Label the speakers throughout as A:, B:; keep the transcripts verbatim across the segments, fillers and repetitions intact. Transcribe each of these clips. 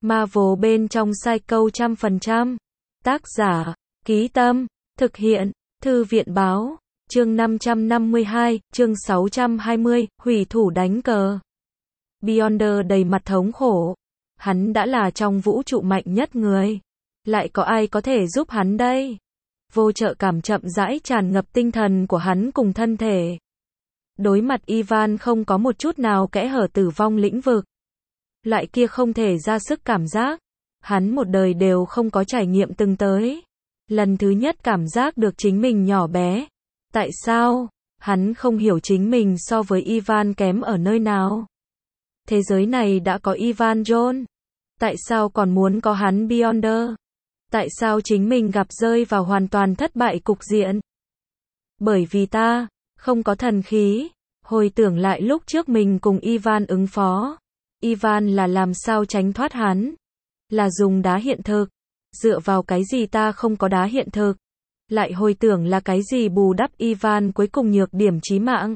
A: Marvel bên trong Psycho trăm phần trăm. Tác giả, Ký Tâm, thực hiện, Thư viện Báo, chương năm trăm năm mươi hai, chương sáu trăm hai mươi, hủy thủ đánh cờ. Beyonder đầy mặt thống khổ. Hắn đã là trong vũ trụ mạnh nhất người. Lại có ai có thể giúp hắn đây? Vô trợ cảm chậm rãi tràn ngập tinh thần của hắn cùng thân thể. Đối mặt Ivan không có một chút nào kẽ hở tử vong lĩnh vực. Loại kia không thể ra sức cảm giác. Hắn một đời đều không có trải nghiệm từng tới. Lần thứ nhất cảm giác được chính mình nhỏ bé. Tại sao? Hắn không hiểu chính mình so với Ivan kém ở nơi nào. Thế giới này đã có Ivan John. Tại sao còn muốn có hắn Beyonder? Tại sao chính mình gặp rơi vào hoàn toàn thất bại cục diện? Bởi vì ta không có thần khí. Hồi tưởng lại lúc trước mình cùng Ivan ứng phó. Ivan là làm sao tránh thoát hắn? Là dùng đá hiện thực. Dựa vào cái gì ta không có đá hiện thực? Lại hồi tưởng là cái gì bù đắp Ivan cuối cùng nhược điểm chí mạng?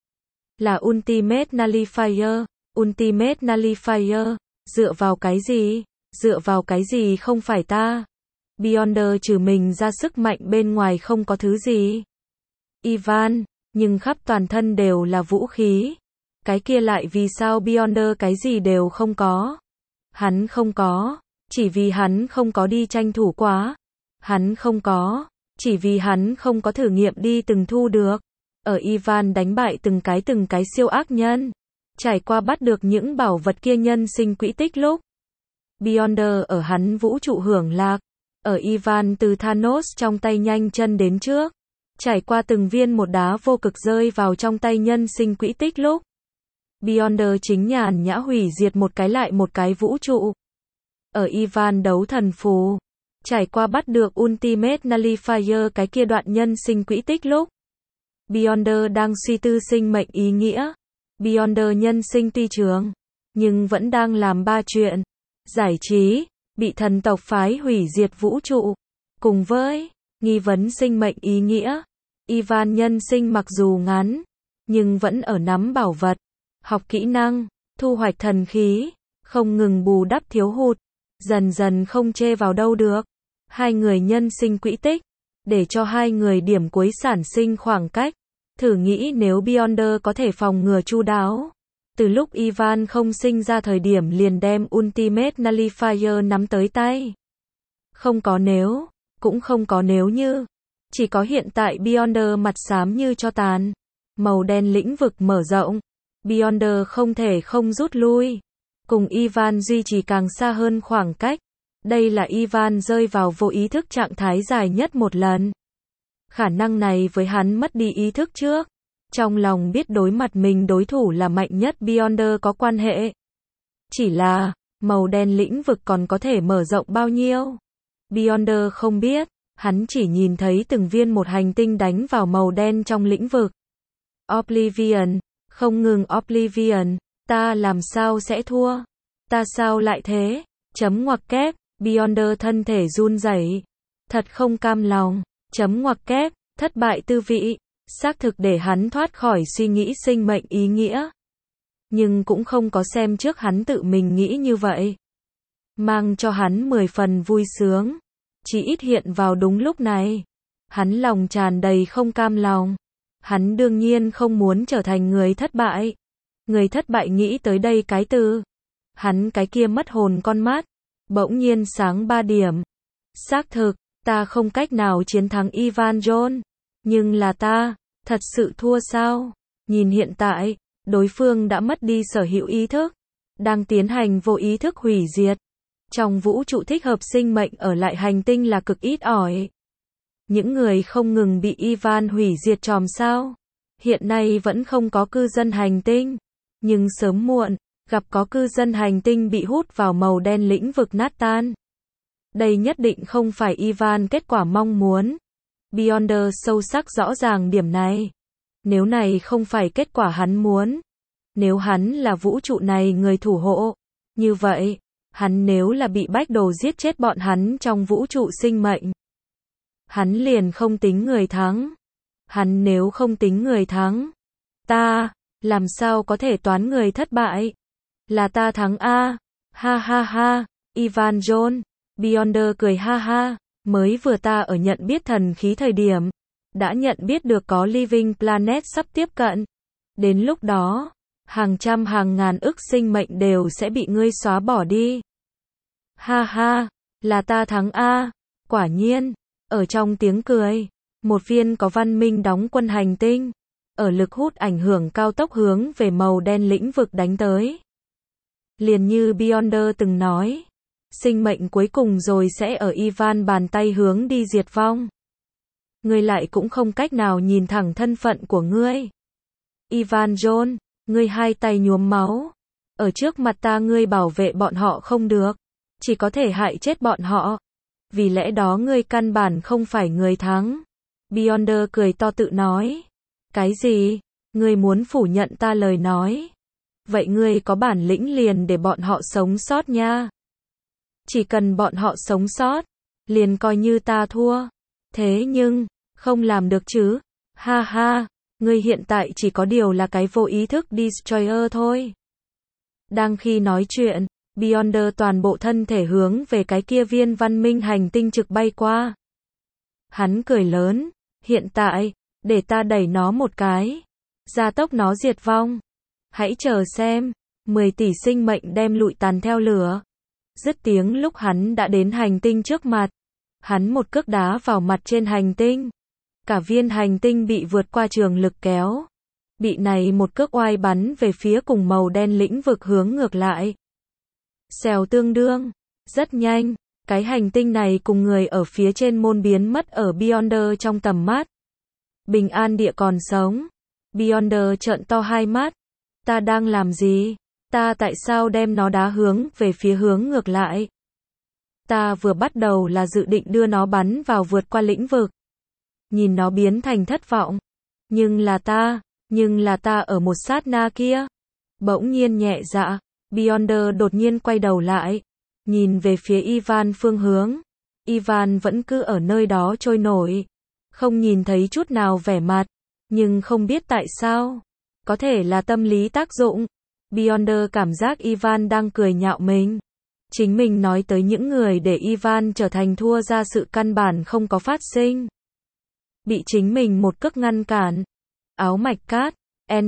A: Là Ultimate Nullifier. Ultimate Nullifier. Dựa vào cái gì? Dựa vào cái gì không phải ta? Beyonder trừ mình ra sức mạnh bên ngoài không có thứ gì. Ivan, nhưng khắp toàn thân đều là vũ khí. Cái kia lại vì sao Beyonder cái gì đều không có? Hắn không có, chỉ vì hắn không có đi tranh thủ quá. Hắn không có, chỉ vì hắn không có thử nghiệm đi từng thu được. Ở Ivan đánh bại từng cái từng cái siêu ác nhân. Trải qua bắt được những bảo vật kia nhân sinh quỹ tích lúc. Beyonder ở hắn vũ trụ hưởng lạc. Ở Ivan từ Thanos trong tay nhanh chân đến trước. Trải qua từng viên một đá vô cực rơi vào trong tay nhân sinh quỹ tích lúc. Beyonder chính nhàn nhã hủy diệt một cái lại một cái vũ trụ. Ở Ivan đấu thần phù. Trải qua bắt được Ultimate Nullifier cái kia đoạn nhân sinh quỹ tích lúc. Beyonder đang suy tư sinh mệnh ý nghĩa. Beyonder nhân sinh tuy trường, nhưng vẫn đang làm ba chuyện. Giải trí, bị thần tộc phái hủy diệt vũ trụ. Cùng với nghi vấn sinh mệnh ý nghĩa. Ivan nhân sinh mặc dù ngắn, nhưng vẫn ở nắm bảo vật, học kỹ năng, thu hoạch thần khí, không ngừng bù đắp thiếu hụt, dần dần không chê vào đâu được. Hai người nhân sinh quỹ tích, để cho hai người điểm cuối sản sinh khoảng cách. Thử nghĩ nếu Beyonder có thể phòng ngừa chu đáo. Từ lúc Ivan không sinh ra thời điểm liền đem Ultimate Nullifier nắm tới tay. Không có nếu, cũng không có nếu như. Chỉ có hiện tại Beyonder mặt xám như tro tàn. Màu đen lĩnh vực mở rộng. Beyonder không thể không rút lui. Cùng Ivan duy trì càng xa hơn khoảng cách. Đây là Ivan rơi vào vô ý thức trạng thái dài nhất một lần. Khả năng này với hắn mất đi ý thức trước. Trong lòng biết đối mặt mình đối thủ là mạnh nhất Beyonder có quan hệ. Chỉ là, màu đen lĩnh vực còn có thể mở rộng bao nhiêu? Beyonder không biết, hắn chỉ nhìn thấy từng viên một hành tinh đánh vào màu đen trong lĩnh vực. Oblivion, không ngừng Oblivion, ta làm sao sẽ thua? Ta sao lại thế? Chấm ngoặc kép, Beyonder thân thể run rẩy. Thật không cam lòng, chấm ngoặc kép, thất bại tư vị. Xác thực để hắn thoát khỏi suy nghĩ sinh mệnh ý nghĩa. Nhưng cũng không có xem trước hắn tự mình nghĩ như vậy. Mang cho hắn mười phần vui sướng. Chỉ ít hiện vào đúng lúc này. Hắn lòng tràn đầy không cam lòng. Hắn đương nhiên không muốn trở thành người thất bại. Người thất bại nghĩ tới đây cái từ. Hắn cái kia mất hồn con mắt. Bỗng nhiên sáng ba điểm. Xác thực, ta không cách nào chiến thắng Ivan John. Nhưng là ta, thật sự thua sao? Nhìn hiện tại, đối phương đã mất đi sở hữu ý thức. Đang tiến hành vô ý thức hủy diệt. Trong vũ trụ thích hợp sinh mệnh ở lại hành tinh là cực ít ỏi. Những người không ngừng bị Ivan hủy diệt tròm sao. Hiện nay vẫn không có cư dân hành tinh. Nhưng sớm muộn, gặp có cư dân hành tinh bị hút vào màu đen lĩnh vực nát tan. Đây nhất định không phải Ivan kết quả mong muốn. Beyonder sâu sắc rõ ràng điểm này. Nếu này không phải kết quả hắn muốn. Nếu hắn là vũ trụ này người thủ hộ. Như vậy, hắn nếu là bị bách đồ giết chết bọn hắn trong vũ trụ sinh mệnh. Hắn liền không tính người thắng. Hắn nếu không tính người thắng. Ta, làm sao có thể toán người thất bại? Là ta thắng a. Ha ha ha, Ivan John. Beyonder cười ha ha, mới vừa ta ở nhận biết thần khí thời điểm, đã nhận biết được có Living Planet sắp tiếp cận. Đến lúc đó, hàng trăm hàng ngàn ức sinh mệnh đều sẽ bị ngươi xóa bỏ đi. Ha ha, là ta thắng a. Quả nhiên, ở trong tiếng cười, một viên có văn minh đóng quân hành tinh, ở lực hút ảnh hưởng cao tốc hướng về màu đen lĩnh vực đánh tới. Liền như Beyonder từng nói, sinh mệnh cuối cùng rồi sẽ ở Ivan bàn tay hướng đi diệt vong. Ngươi lại cũng không cách nào nhìn thẳng thân phận của ngươi. Ivan John, ngươi hai tay nhuốm máu. Ở trước mặt ta ngươi bảo vệ bọn họ không được, chỉ có thể hại chết bọn họ. Vì lẽ đó ngươi căn bản không phải người thắng. Beyonder cười to tự nói. Cái gì? Ngươi muốn phủ nhận ta lời nói? Vậy ngươi có bản lĩnh liền để bọn họ sống sót nha. Chỉ cần bọn họ sống sót, liền coi như ta thua. Thế nhưng, không làm được chứ. Ha ha, ngươi hiện tại chỉ có điều là cái vô ý thức Destroyer thôi. Đang khi nói chuyện, Beyonder toàn bộ thân thể hướng về cái kia viên văn minh hành tinh trực bay qua. Hắn cười lớn, hiện tại, để ta đẩy nó một cái, gia tốc nó diệt vong. Hãy chờ xem, mười tỷ sinh mệnh đem lụi tàn theo lửa. Dứt tiếng lúc hắn đã đến hành tinh trước mặt. Hắn một cước đá vào mặt trên hành tinh. Cả viên hành tinh bị vượt qua trường lực kéo. Bị này một cước oai bắn về phía cùng màu đen lĩnh vực hướng ngược lại. Xèo tương đương. Rất nhanh, cái hành tinh này cùng người ở phía trên môn biến mất ở Beyonder trong tầm mắt. Bình an địa còn sống. Beyonder trợn to hai mắt. Ta đang làm gì? Ta tại sao đem nó đá hướng về phía hướng ngược lại? Ta vừa bắt đầu là dự định đưa nó bắn vào vượt qua lĩnh vực. Nhìn nó biến thành thất vọng. Nhưng là ta, nhưng là ta ở một sát na kia. Bỗng nhiên nhẹ dạ, Beyonder đột nhiên quay đầu lại. Nhìn về phía Ivan phương hướng. Ivan vẫn cứ ở nơi đó trôi nổi. Không nhìn thấy chút nào vẻ mặt. Nhưng không biết tại sao. Có thể là tâm lý tác dụng. Beyonder cảm giác Ivan đang cười nhạo mình. Chính mình nói tới những người để Ivan trở thành thua ra sự căn bản không có phát sinh. Bị chính mình một cước ngăn cản. Áo mạch cát, N.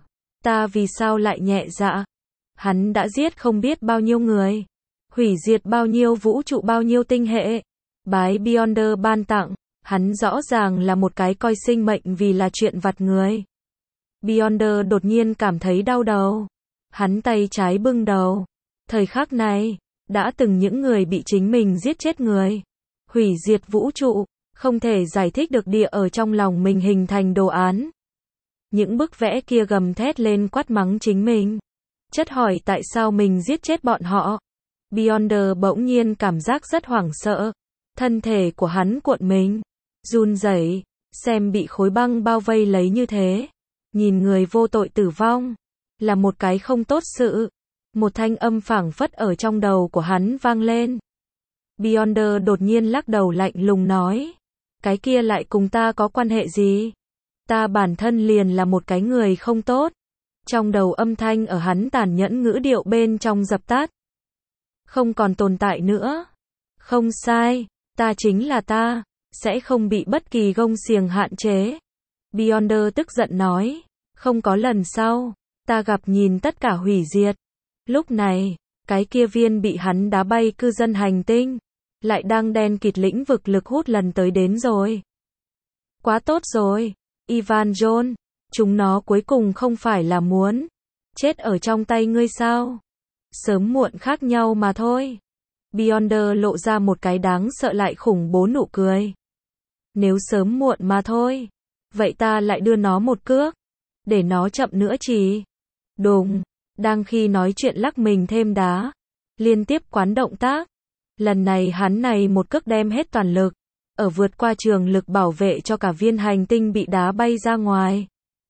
A: Ta vì sao lại nhẹ dạ? Hắn đã giết không biết bao nhiêu người. Hủy diệt bao nhiêu vũ trụ bao nhiêu tinh hệ. Bái Beyonder ban tặng. Hắn rõ ràng là một cái coi sinh mệnh vì là chuyện vặt người. Beyonder đột nhiên cảm thấy đau đầu. Hắn tay trái bưng đầu. Thời khắc này, đã từng những người bị chính mình giết chết người. Hủy diệt vũ trụ, không thể giải thích được địa ở trong lòng mình hình thành đồ án. Những bức vẽ kia gầm thét lên quát mắng chính mình. Chất hỏi tại sao mình giết chết bọn họ. Beyonder bỗng nhiên cảm giác rất hoảng sợ. Thân thể của hắn cuộn mình, run rẩy, xem bị khối băng bao vây lấy như thế. Nhìn người vô tội tử vong, là một cái không tốt sự. Một thanh âm phảng phất ở trong đầu của hắn vang lên. Beyonder đột nhiên lắc đầu lạnh lùng nói. Cái kia lại cùng ta có quan hệ gì? Ta bản thân liền là một cái người không tốt. Trong đầu âm thanh ở hắn tàn nhẫn ngữ điệu bên trong dập tắt. Không còn tồn tại nữa. Không sai, ta chính là ta, sẽ không bị bất kỳ gông xiềng hạn chế. Beyonder tức giận nói. Không có lần sau, ta gặp nhìn tất cả hủy diệt. Lúc này, cái kia viên bị hắn đá bay cư dân hành tinh, lại đang đen kịt lĩnh vực lực hút lần tới đến rồi. Quá tốt rồi, Ivan John, chúng nó cuối cùng không phải là muốn chết ở trong tay ngươi sao? Sớm muộn khác nhau mà thôi. Beyonder lộ ra một cái đáng sợ lại khủng bố nụ cười. Nếu sớm muộn mà thôi, vậy ta lại đưa nó một cước, để nó chậm nữa chỉ. Đùng, đang khi nói chuyện lắc mình thêm đá, liên tiếp quán động tác. Lần này hắn này một cước đem hết toàn lực, ở vượt qua trường lực bảo vệ cho cả viên hành tinh bị đá bay ra ngoài.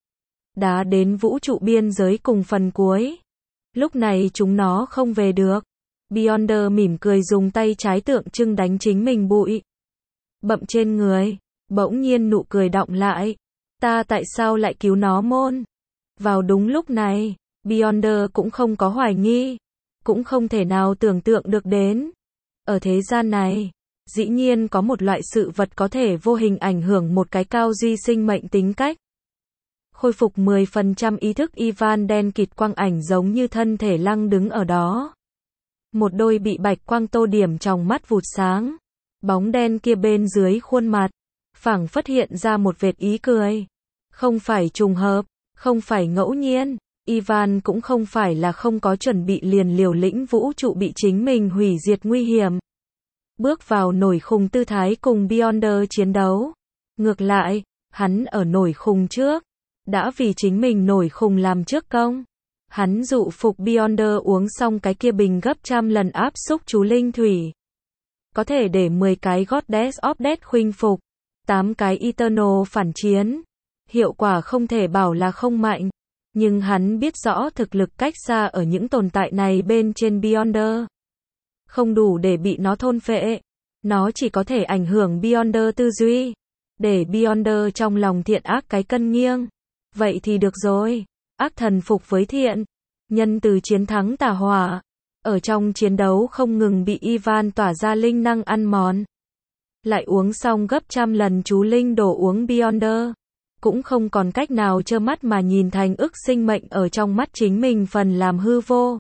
A: Đá đến vũ trụ biên giới cùng phần cuối. Lúc này chúng nó không về được. Beyonder mỉm cười dùng tay trái tượng trưng đánh chính mình bụi bậm trên người. Bỗng nhiên nụ cười đọng lại. Ta tại sao lại cứu nó môn? Vào đúng lúc này, Beyonder cũng không có hoài nghi. cũng không thể nào tưởng tượng được đến. Ở thế gian này, dĩ nhiên có một loại sự vật có thể vô hình ảnh hưởng một cái cao duy sinh mệnh tính cách. Khôi phục mười phần trăm ý thức Ivan đen kịt quang ảnh giống như thân thể lăng đứng ở đó. Một đôi bị bạch quang tô điểm trong mắt vụt sáng. Bóng đen kia bên dưới khuôn mặt, phảng phất hiện ra một vệt ý cười. Không phải trùng hợp, không phải ngẫu nhiên, Ivan cũng không phải là không có chuẩn bị liền liều lĩnh vũ trụ bị chính mình hủy diệt nguy hiểm. Bước vào nổi khùng tư thái cùng Beyonder chiến đấu. Ngược lại, hắn ở nổi khùng trước, đã vì chính mình nổi khùng làm trước công. Hắn dụ phục Beyonder uống xong cái kia bình gấp trăm lần áp xúc chú linh thủy. Có thể để mười cái Goddess of Death khuynh phục, tám cái Eternal phản chiến. Hiệu quả không thể bảo là không mạnh, nhưng hắn biết rõ thực lực cách xa ở những tồn tại này bên trên Beyonder. Không đủ để bị nó thôn phệ, nó chỉ có thể ảnh hưởng Beyonder tư duy, để Beyonder trong lòng thiện ác cái cân nghiêng. Vậy thì được rồi, ác thần phục với thiện, nhân từ chiến thắng tà hỏa. Ở trong chiến đấu không ngừng bị Ivan tỏa ra linh năng ăn mòn. Lại uống xong gấp trăm lần chú linh đổ uống Beyonder. Cũng không còn cách nào trơ mắt mà nhìn thành ức sinh mệnh ở trong mắt chính mình phần làm hư vô.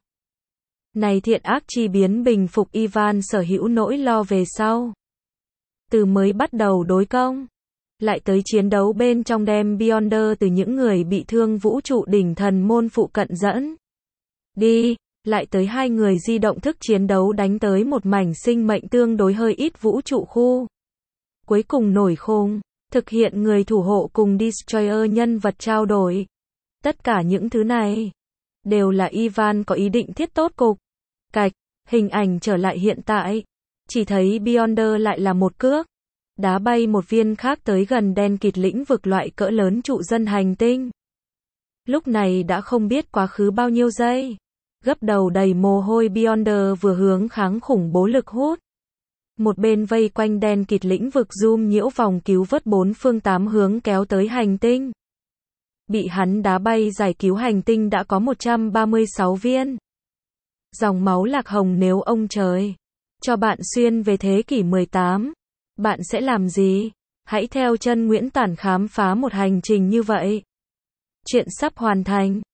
A: Này thiện ác chi biến bình phục Ivan sở hữu nỗi lo về sau. Từ mới bắt đầu đối công, lại tới chiến đấu bên trong đem Beyonder từ những người bị thương vũ trụ đỉnh thần môn phụ cận dẫn đi, lại tới hai người di động thức chiến đấu đánh tới một mảnh sinh mệnh tương đối hơi ít vũ trụ khu. Cuối cùng nổi khùng, thực hiện người thủ hộ cùng Destroyer nhân vật trao đổi. Tất cả những thứ này, đều là Ivan có ý định thiết tốt cục. Cạch, hình ảnh trở lại hiện tại. Chỉ thấy Beyonder lại là một cước. Đá bay một viên khác tới gần đen kịt lĩnh vực loại cỡ lớn trụ dân hành tinh. Lúc này đã không biết quá khứ bao nhiêu giây. Gấp đầu đầy mồ hôi Beyonder vừa hướng kháng khủng bố lực hút. Một bên vây quanh đen kịt lĩnh vực zoom nhiễu vòng cứu vớt bốn phương tám hướng kéo tới hành tinh. Bị hắn đá bay giải cứu hành tinh đã có một trăm ba mươi sáu viên. Dòng máu lạc hồng nếu ông trời cho bạn xuyên về thế kỷ mười tám, bạn sẽ làm gì? Hãy theo chân Nguyễn Tản khám phá một hành trình như vậy. Chuyện sắp hoàn thành.